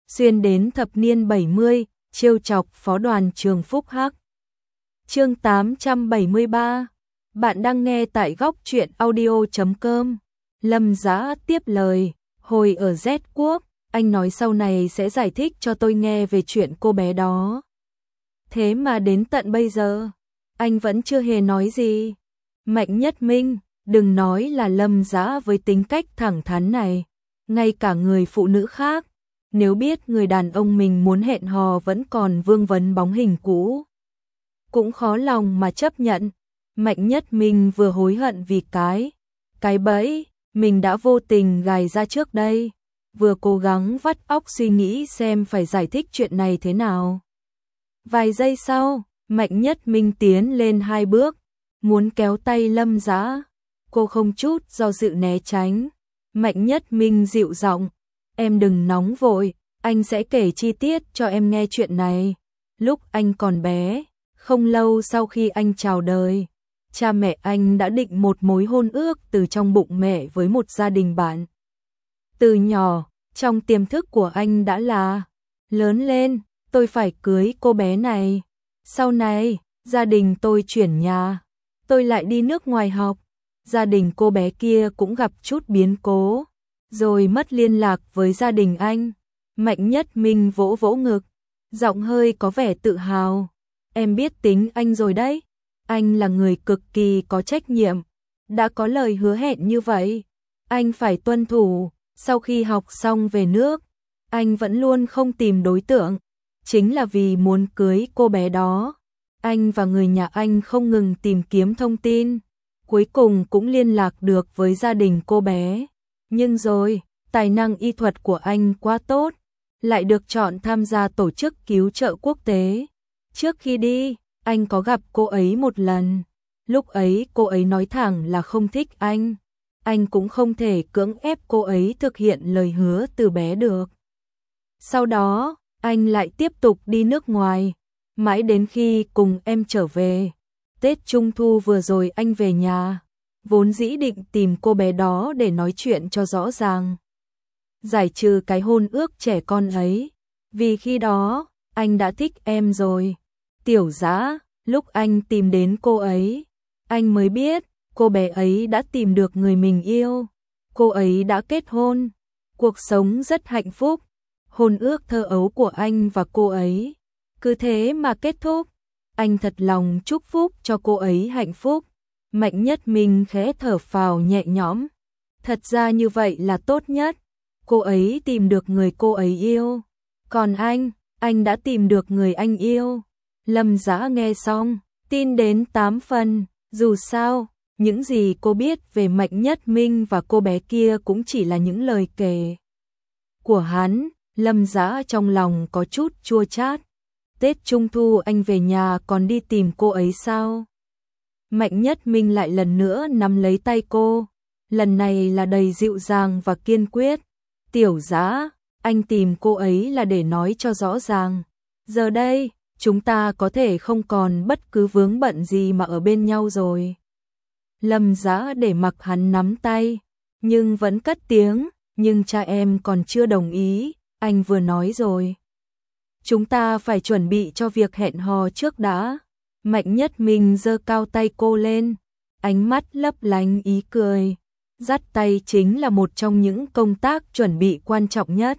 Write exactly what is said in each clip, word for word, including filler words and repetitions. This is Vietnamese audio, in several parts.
xuyên đến thập niên bảy mươi, trêu chọc phó đoàn trường Phúc Hắc. Chương tám trăm bảy mươi ba. Bạn đang nghe tại góc truyện audio chấm com. Lâm Dã tiếp lời, hồi ở Z quốc, anh nói sau này sẽ giải thích cho tôi nghe về chuyện cô bé đó. Thế mà đến tận bây giờ, anh vẫn chưa hề nói gì. Mạnh Nhất Minh, đừng nói là Lâm Dã với tính cách thẳng thắn này, ngay cả người phụ nữ khác, nếu biết người đàn ông mình muốn hẹn hò vẫn còn vương vấn bóng hình cũ, cũng khó lòng mà chấp nhận. Mạnh Nhất Minh vừa hối hận vì cái, cái bẫy mình đã vô tình gài ra trước đây, vừa cố gắng vắt óc suy nghĩ xem phải giải thích chuyện này thế nào. Vài giây sau, Mạnh Nhất Minh tiến lên hai bước, muốn kéo tay Lâm Dã. Cô không chút do dự né tránh. Mạnh Nhất Minh dịu giọng, em đừng nóng vội, anh sẽ kể chi tiết cho em nghe chuyện này. Lúc anh còn bé, không lâu sau khi anh chào đời, cha mẹ anh đã định một mối hôn ước từ trong bụng mẹ với một gia đình bạn. Từ nhỏ, trong tiềm thức của anh đã là, lớn lên, tôi phải cưới cô bé này. Sau này, gia đình tôi chuyển nhà, tôi lại đi nước ngoài học. Gia đình cô bé kia cũng gặp chút biến cố, rồi mất liên lạc với gia đình anh. Mạnh Nhất Minh vỗ vỗ ngực, giọng hơi có vẻ tự hào. Em biết tính anh rồi đấy, anh là người cực kỳ có trách nhiệm, đã có lời hứa hẹn như vậy, anh phải tuân thủ. Sau khi học xong về nước, anh vẫn luôn không tìm đối tượng, chính là vì muốn cưới cô bé đó. Anh và người nhà anh không ngừng tìm kiếm thông tin, cuối cùng cũng liên lạc được với gia đình cô bé. Nhưng rồi, tài năng y thuật của anh quá tốt, lại được chọn tham gia tổ chức cứu trợ quốc tế. Trước khi đi, anh có gặp cô ấy một lần. Lúc ấy cô ấy nói thẳng là không thích anh. Anh cũng không thể cưỡng ép cô ấy thực hiện lời hứa từ bé được. Sau đó, anh lại tiếp tục đi nước ngoài, mãi đến khi cùng em trở về. Tết Trung Thu vừa rồi anh về nhà, vốn dĩ định tìm cô bé đó để nói chuyện cho rõ ràng, giải trừ cái hôn ước trẻ con ấy, vì khi đó, anh đã thích em rồi. Tiểu Dã, lúc anh tìm đến cô ấy, anh mới biết, cô bé ấy đã tìm được người mình yêu. Cô ấy đã kết hôn, cuộc sống rất hạnh phúc. Hôn ước thơ ấu của anh và cô ấy cứ thế mà kết thúc. Anh thật lòng chúc phúc cho cô ấy hạnh phúc. Mạnh Nhất Minh khẽ thở phào nhẹ nhõm. Thật ra như vậy là tốt nhất. Cô ấy tìm được người cô ấy yêu. Còn anh, anh đã tìm được người anh yêu. Lâm Dã nghe xong, tin đến tám phần. Dù sao, những gì cô biết về Mạnh Nhất Minh và cô bé kia cũng chỉ là những lời kể của hắn. Lâm Dã trong lòng có chút chua chát. Tết Trung Thu anh về nhà còn đi tìm cô ấy sao? Mạnh Nhất Minh lại lần nữa nắm lấy tay cô, lần này là đầy dịu dàng và kiên quyết. Tiểu Dã, anh tìm cô ấy là để nói cho rõ ràng. Giờ đây, chúng ta có thể không còn bất cứ vướng bận gì mà ở bên nhau rồi. Lâm Dã để mặc hắn nắm tay, nhưng vẫn cất tiếng, nhưng cha em còn chưa đồng ý, anh vừa nói rồi. Chúng ta phải chuẩn bị cho việc hẹn hò trước đã. Mạnh Nhất Minh giơ cao tay cô lên, ánh mắt lấp lánh ý cười. Dắt tay chính là một trong những công tác chuẩn bị quan trọng nhất.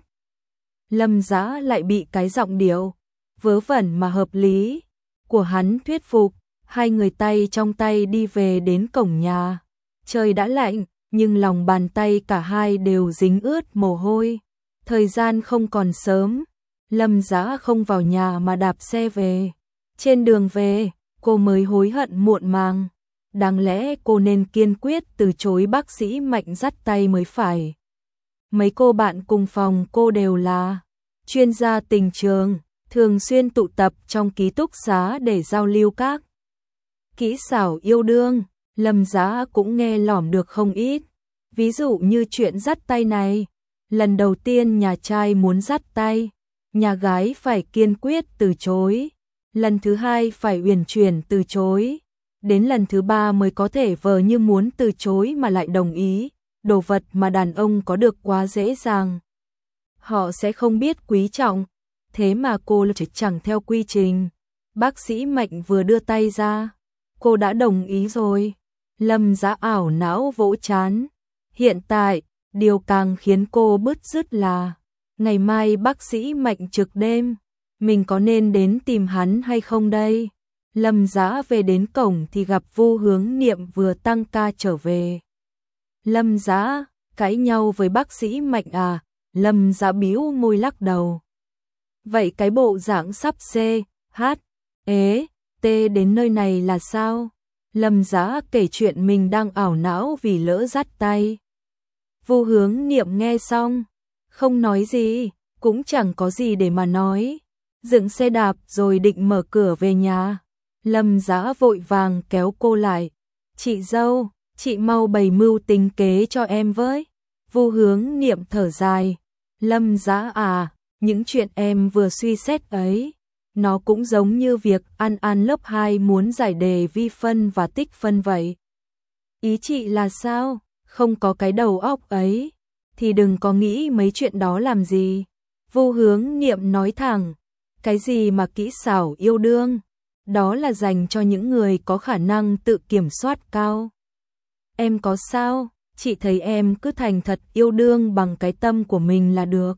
Lâm Dã lại bị cái giọng điệu vớ vẩn mà hợp lý của hắn thuyết phục. Hai người tay trong tay đi về đến cổng nhà. Trời đã lạnh, nhưng lòng bàn tay cả hai đều dính ướt mồ hôi. Thời gian không còn sớm, Lâm Dã không vào nhà mà đạp xe về. Trên đường về, cô mới hối hận muộn màng. Đáng lẽ cô nên kiên quyết từ chối bác sĩ Mạnh dắt tay mới phải. Mấy cô bạn cùng phòng cô đều là chuyên gia tình trường, thường xuyên tụ tập trong ký túc xá để giao lưu các kỹ xảo yêu đương. Lâm Dã cũng nghe lỏm được không ít. Ví dụ như chuyện dắt tay này, lần đầu tiên nhà trai muốn dắt tay, nhà gái phải kiên quyết từ chối. Lần thứ hai phải uyển chuyển từ chối. Đến lần thứ ba mới có thể vờ như muốn từ chối mà lại đồng ý. Đồ vật mà đàn ông có được quá dễ dàng. họ sẽ không biết quý trọng. Thế mà cô chẳng theo quy trình. Bác sĩ Mạnh vừa đưa tay ra, cô đã đồng ý rồi. Lâm Dã ảo não vỗ trán. Hiện tại, điều càng khiến cô bứt rứt là ngày mai bác sĩ Mạnh trực đêm, mình có nên đến tìm hắn hay không đây? Lâm Dã về đến cổng thì gặp Vu Hướng Niệm vừa tăng ca trở về. Lâm Dã, cãi nhau với bác sĩ Mạnh à? Lâm Dã bĩu môi lắc đầu. Vậy cái bộ dạng sắp C, H, ế, T đến nơi này là sao? Lâm Dã kể chuyện mình đang ảo não vì lỡ dắt tay. Vu Hướng Niệm nghe xong, không nói gì, cũng chẳng có gì để mà nói. Dựng xe đạp rồi định mở cửa về nhà. Lâm Dã vội vàng kéo cô lại. Chị dâu, chị mau bày mưu tính kế cho em với. Vu Hướng Niệm thở dài. Lâm Dã à, những chuyện em vừa suy xét ấy, nó cũng giống như việc An An lớp hai muốn giải đề vi phân và tích phân vậy. Ý chị là sao? Không có cái đầu óc ấy, thì đừng có nghĩ mấy chuyện đó làm gì. Vu Hướng Niệm nói thẳng, cái gì mà kỹ xảo yêu đương, đó là dành cho những người có khả năng tự kiểm soát cao. Em có sao? Chị thấy em cứ thành thật yêu đương bằng cái tâm của mình là được.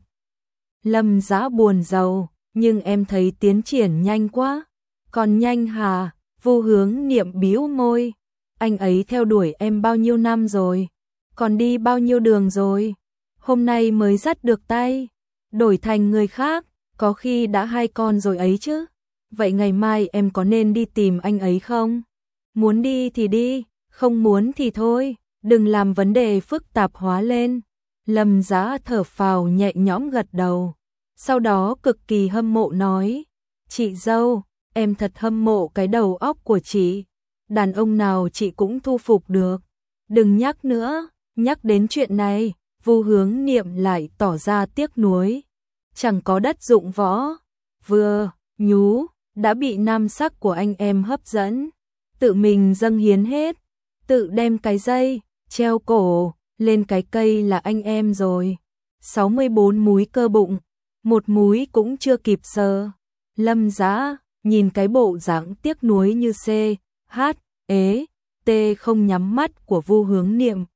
Lâm Dã buồn rầu, nhưng em thấy tiến triển nhanh quá. Còn nhanh hả? Vu Hướng Niệm bĩu môi. Anh ấy theo đuổi em bao nhiêu năm rồi? Còn đi bao nhiêu đường rồi? Hôm nay mới dắt được tay. Đổi thành người khác, có khi đã hai con rồi ấy chứ. Vậy ngày mai em có nên đi tìm anh ấy không? Muốn đi thì đi, không muốn thì thôi. Đừng làm vấn đề phức tạp hóa lên. Lâm Dã thở phào nhẹ nhõm gật đầu. Sau đó cực kỳ hâm mộ nói, chị dâu, em thật hâm mộ cái đầu óc của chị. Đàn ông nào chị cũng thu phục được. Đừng nhắc nữa, nhắc đến chuyện này, Vu Hướng Niệm lại tỏ ra tiếc nuối. Chẳng có đất dụng võ, vừa, nhú, đã bị nam sắc của anh em hấp dẫn. Tự mình dâng hiến hết, tự đem cái dây, treo cổ, lên cái cây là anh em rồi. sáu mươi bốn múi cơ bụng, một múi cũng chưa kịp sờ. Lâm Dã nhìn cái bộ dáng tiếc nuối như C, H, ế, T không nhắm mắt của Vu Hướng Niệm.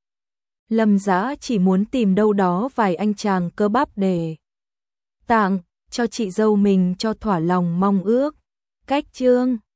Lâm Dã chỉ muốn tìm đâu đó vài anh chàng cơ bắp để tặng cho chị dâu mình cho thỏa lòng mong ước. Cách chương